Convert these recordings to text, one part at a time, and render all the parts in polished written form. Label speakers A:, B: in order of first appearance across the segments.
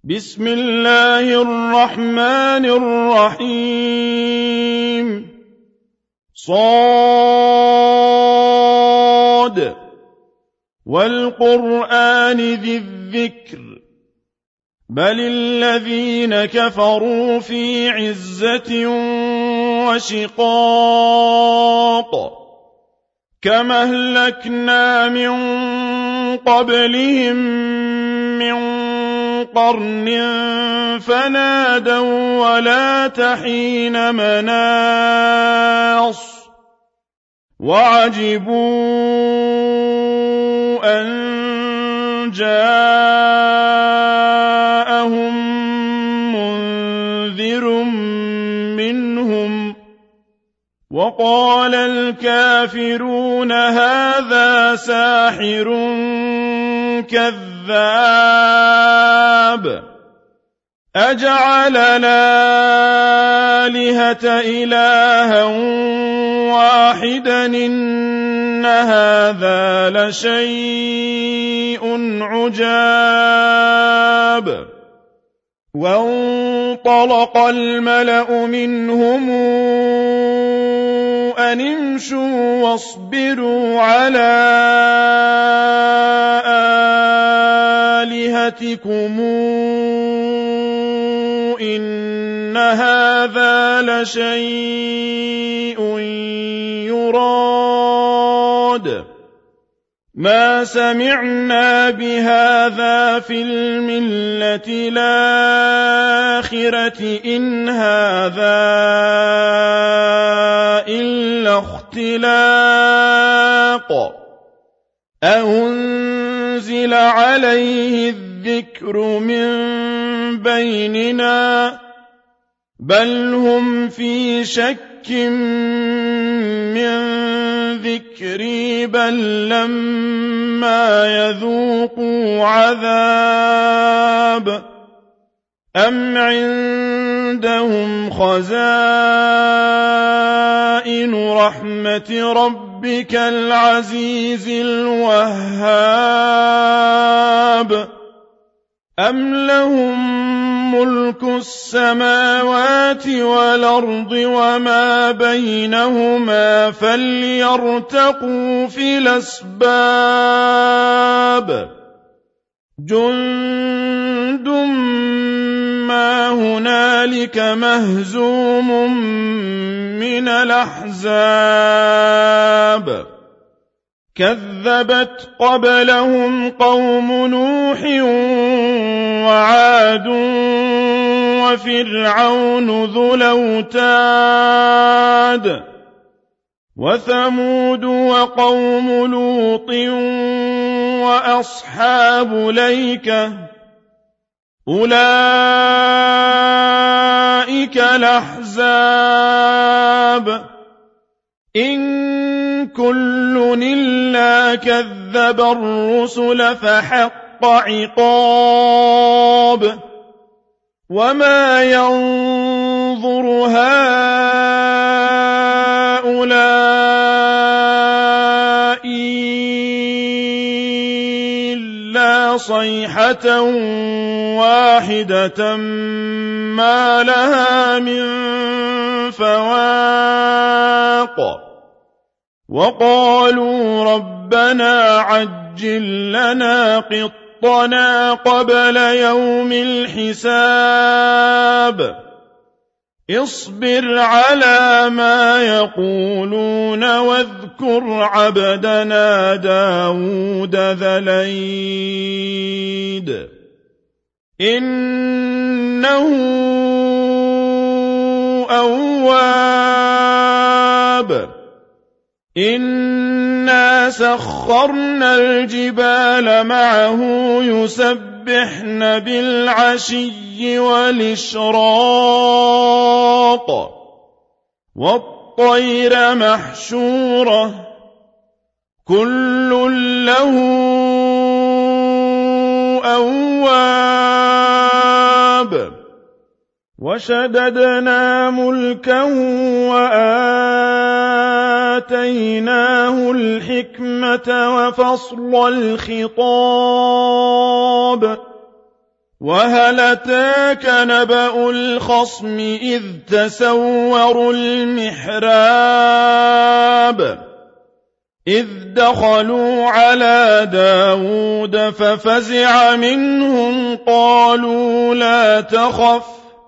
A: بسم الله الرحمن الرحيم صاد والقرآن ذي الذكر بل الذين كفروا في عزة وشقاق كما أهلكنا من قبلهم من قرن فنادوا ولا تحين مناص وعجبوا أن جاءهم منذر منهم وقال الكافرون هذا ساحر كذاب أجعل الآلهة إلها واحدا إن هذا لشيء عجاب وانطلق الملأ منهم أن امشوا واصبروا على آلهتكم إن هذا لشيء يراد ما سمعنا بهذا في الملة الآخرة إن هذا إلا اختلاق أنزل عليه الذكر من بيننا بل هم في شك من ذكري بل لما يذوقوا عذاب أم عندهم خزائن رحمة ربك العزيز الوهاب أم لهم ملك السماوات والأرض وما بينهما فليرتقوا في الأسباب جند ما هنالك مهزوم من الأحزاب كذبت قبلهم قوم نوح وعاد وفرعون ذو الأوتاد وثمود وقوم لوط وأصحاب الأيكة أولئك الأحزاب إن كل إلا كذب الرسل فحق عقاب وما ينظر هؤلاء إلا صيحة واحدة ما لها من فواق وقالوا ربنا عجل لنا قطنا قبل يوم الحساب اصبر على ما يقولون واذكر عبدنا داود ذا الأيد إنه أواب إنا سخرنا الجبال معه يسبحن بالعشي والإشراق والطير محشورة كل له أواب وشددنا ملكه وآتيناه الحكمة وفصل الخطاب وهل أتاك نبأ الخصم إذ تسوروا المحراب إذ دخلوا على داود ففزع منهم قالوا لا تخف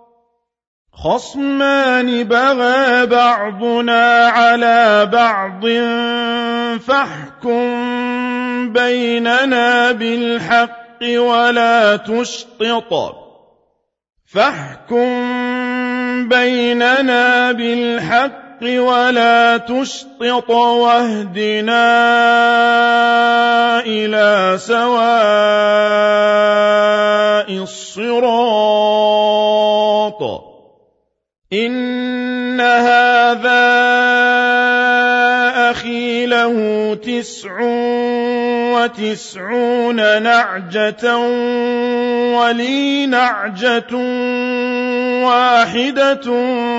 A: خصمان بغى بعضنا على بعض فاحكم بيننا بالحق ولا تشطط واهدنا إلى سواء الصراط إن هذا أخي له 99 نعجة ولي نعجة واحدة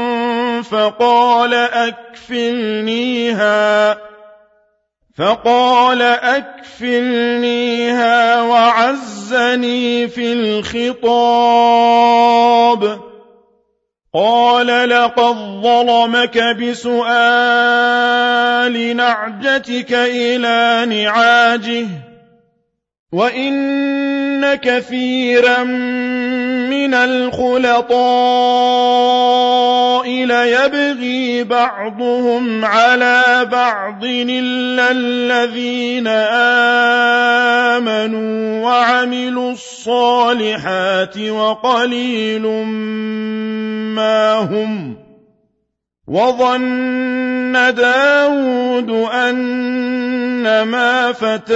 A: فقال أكفلنيها وعزني في الخطاب قال لقد ظلمك بسؤال نعجتك إلى نعاجه وإن كثيرا من الخلطاء ليبغي بعضهم على بعض إلا الذين آمنوا وعملوا الصالحات وقليل ما هم وظن داود أنما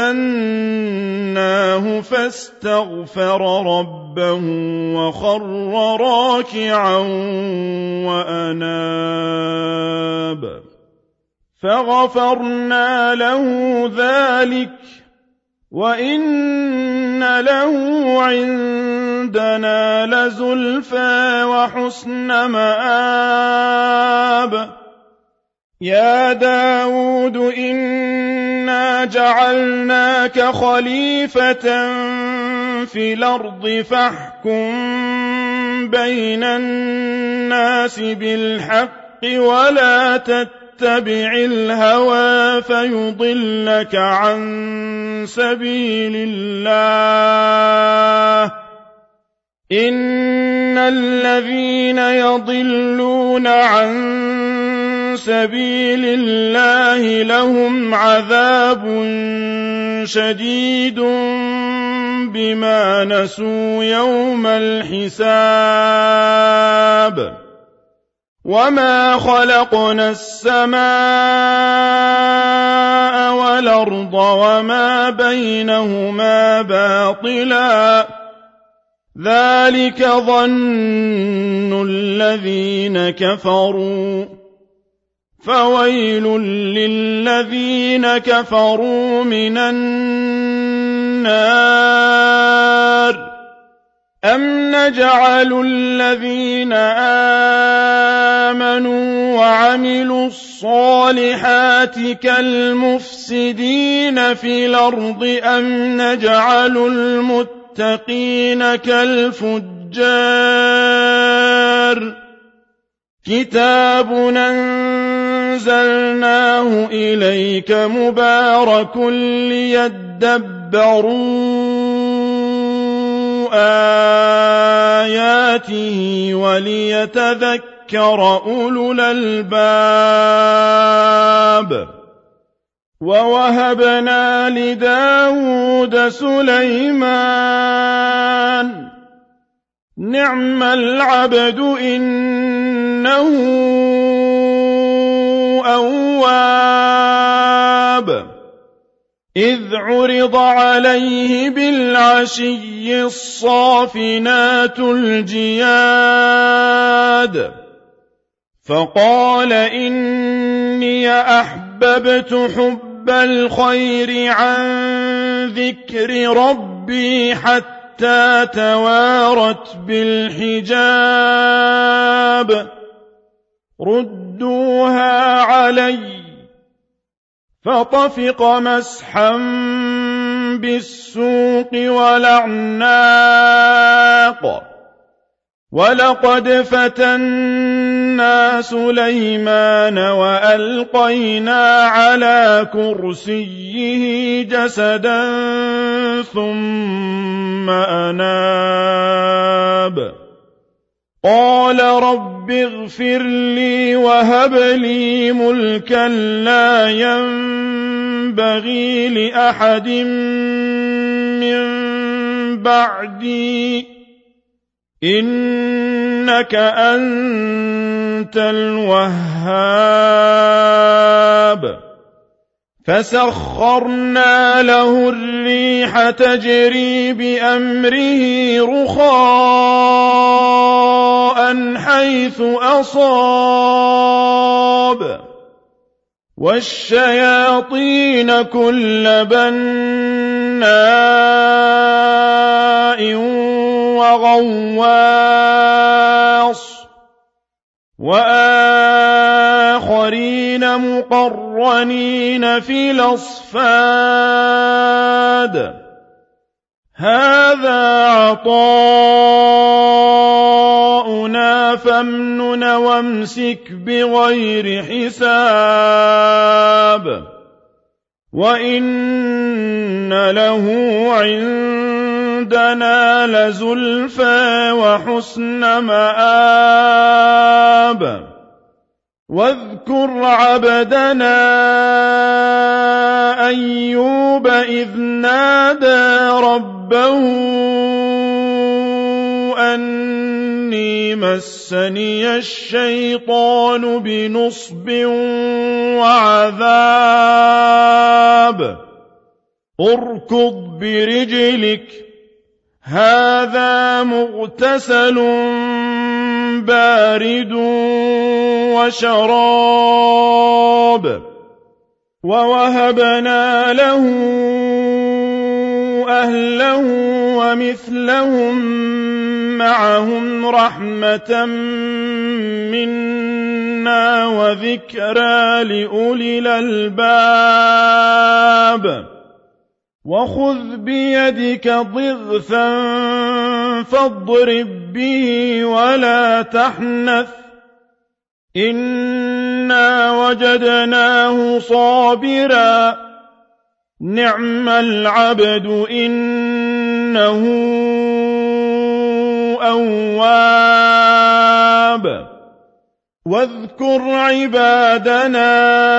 A: فتناه فاستغفر ربه وخر راكعا وأناب فغفرنا له ذلك وإن له عندنا لزلفى وحسن مآب يا داود إنا جعلناك خليفة في الأرض فاحكم بين الناس بالحق ولا تتبع الهوى فيضلك عن سبيل الله إن الذين يضلون عن سبيل الله لهم عذاب شديد بما نسوا يوم الحساب وما خلقنا السماء والأرض وما بينهما باطلا ذلك ظن الذين كفروا فويل للذين كفروا من النار أم نجعل الذين آمنوا وعملوا الصالحات كالمفسدين في الأرض أم نجعل المتقين كالفجار كتاب أنزلناه إليك مبارك ليدبروا آياته وليتذكر أولو الألباب ووهبنا لداود سليمان نعم العبد إنه أواب إذ عرض عليه بالعشي الصافنات الجياد فقال إني أحببت حب الخير عن ذكر ربي حتى توارت بالحجاب ردوها علي فطفق مسحا بالسوق والأعناق ولقد فتنا سليمان وألقينا على كرسيه جسدا ثم أناب قال رب اغفر لي وهب لي ملكا لا ينبغي لأحد من بعدي إنك أنت الوهاب فسخرنا له الريح تجري بأمره رخاء حيث أصاب والشياطين كل بناء وغواص وآخرين مقرنين في الأصفاد هذا عطاؤنا فامنن وامسك بغير حساب وإن له عندنا لزلفى وحسن مآب واذكر عبدنا أيوب إذ نادى ربه أني مسني الشيطان بنصب وعذاب اركض برجلك هذا مغتسل بارد وشراب ووهبنا له أهله ومثلهم معهم رحمة منا وذكرى لأولي الألباب وخذ بيدك ضغثا فاضرب به ولا تحنث إنا وجدناه صابرا نعم العبد إنه أواب واذكر عبادنا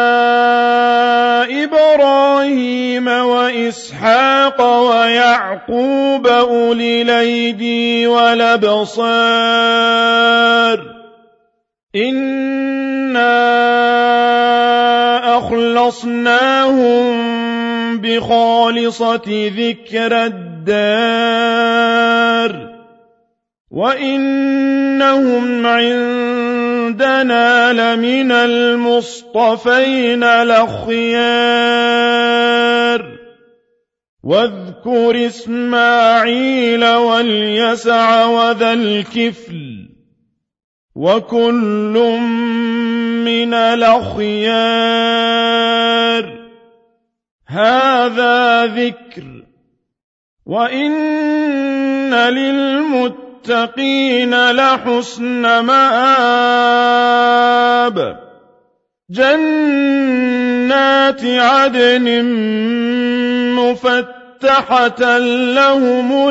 A: إبراهيم وإسحاق ويعقوب أولي الأيدي والأبصار إنا أخلصناهم بخالصة ذكر الدار وإنهم عندنا لمن المصطفين الأخيار واذكر إسماعيل واليسع وذا الكفل وكل من الأخيار هذا ذكر وإن للمتقين لحسن مآب جنات عدن مفتحة لهم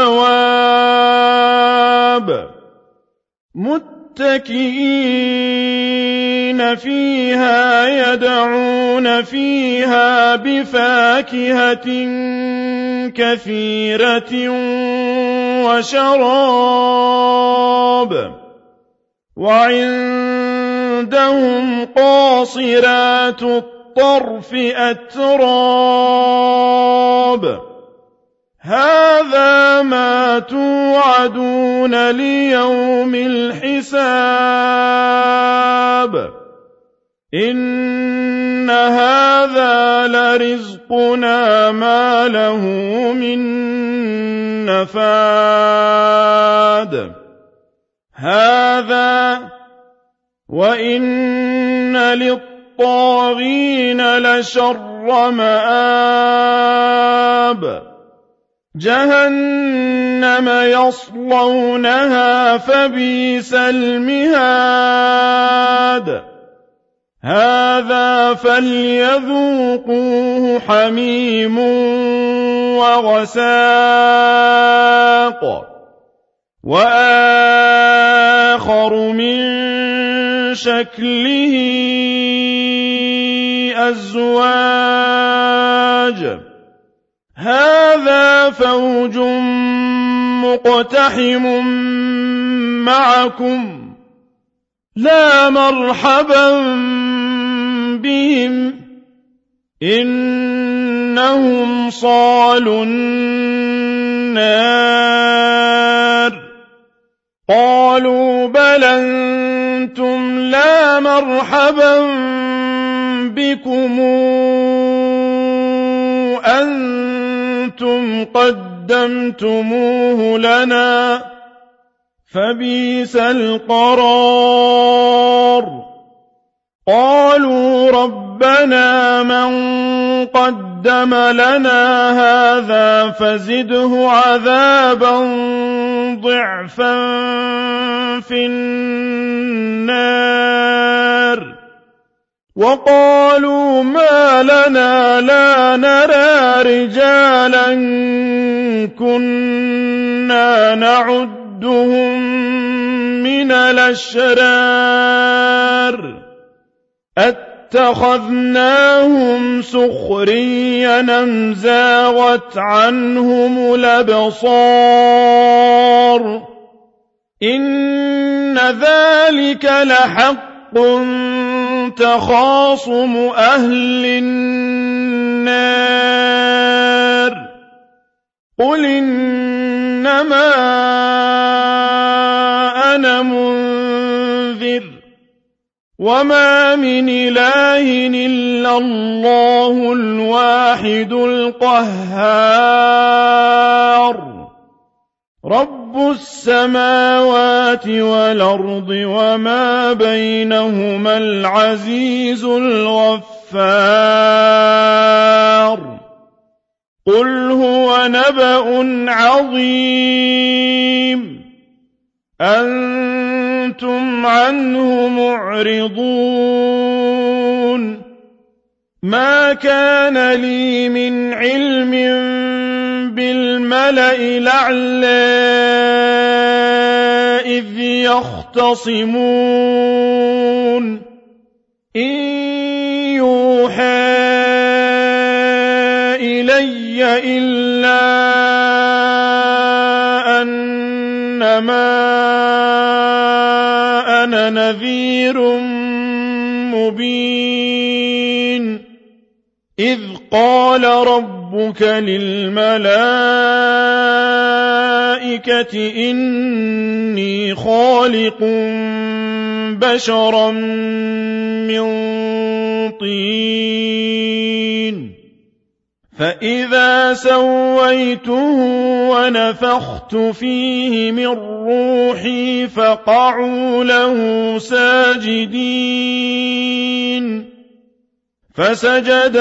A: الأبواب متكئين فيها يدعون فيها بفاكهة كثيرة وشراب وعندهم قاصرات الطرف أتراب هذا ما توعدون ليوم الحساب إن هذا لرزقنا ما له من نفاد هذا وإن للطاغين لشر مآب جهنم يصلونها فبئس المهاد هذا فليذوقوه حميم وغساق وآخر من شكله أزواج هذا فوج مقتحم معكم لا مرحبا بهم إنهم صالوا النار قالوا بل أنتم لا مرحبا بكم أنتم قدمتموه لنا فبئس القرار قالوا ربنا من قدم لنا هذا فزده عذابا ضعفا في النار وقالوا ما لنا لا نرى رجالا كنا نعدهم من الأشرار اتخذناهم سخريا أم زاغت عنهم الأبصار إن ذلك لحق تخاصم أهل النار قل إنما أنا منذر وما من إله إلا الله الواحد القهار رب السماوات والأرض وما بينهما العزيز الغفار قل هو نبأ عظيم أنتم عنه معرضون ما كان لي من علم بالملأ الأعلى إذ يختصمون إن يوحى إلي إلا أنما أنا نذير مبين إذ قال ربك للملائكة إني خالق بشرا من طين فإذا سويته ونفخت فيه من روحي فقعوا له ساجدين فسجد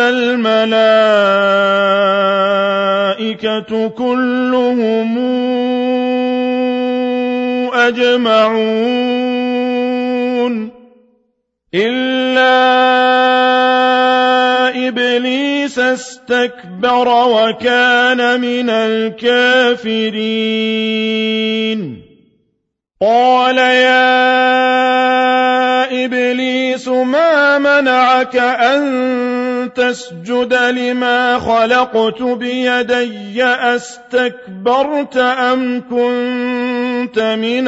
A: الملائكة كلهم أجمعون إلا إبليس استكبر وكان من الكافرين قال يا إبليس ما منعك أن تسجد لما خلقت بيدي أستكبرت أم كنت من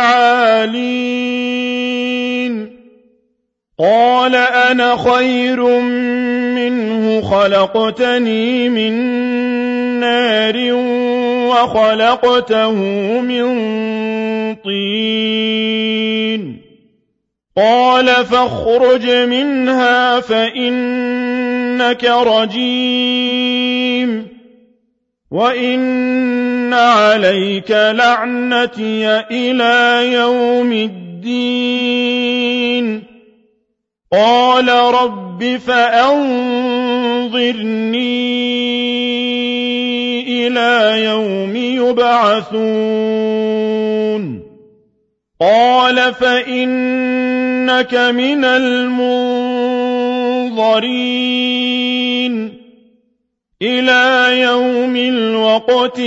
A: العالين قال أنا خير منه خلقتني من نار وخلقته من طين قال فاخرج منها فإنك رجيم وإن عليك لعنتي إلى يوم الدين قال رب فأنظرني إلى يوم يبعثون قال فإنك من المنظرين إلى يوم الوقت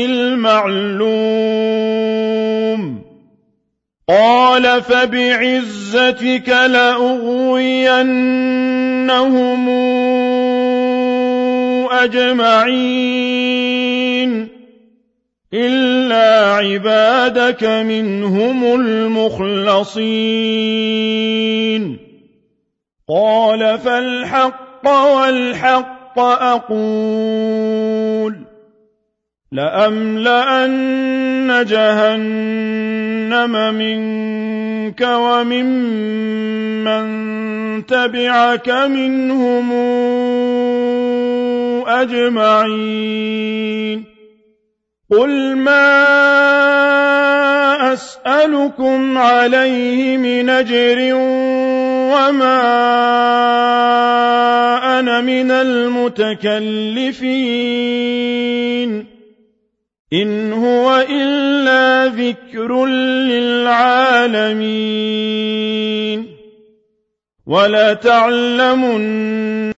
A: المعلوم قال فبعزتك لأغوينهم أجمعين إلا عبادك منهم المخلصين قال فالحق والحق أقول لأملأن جهنم منك وممن تبعك منهم أجمعين قل ما أسألكم عليه من أجر وما أنا من المتكلفين إن هو إلا ذكر للعالمين ولتعلمن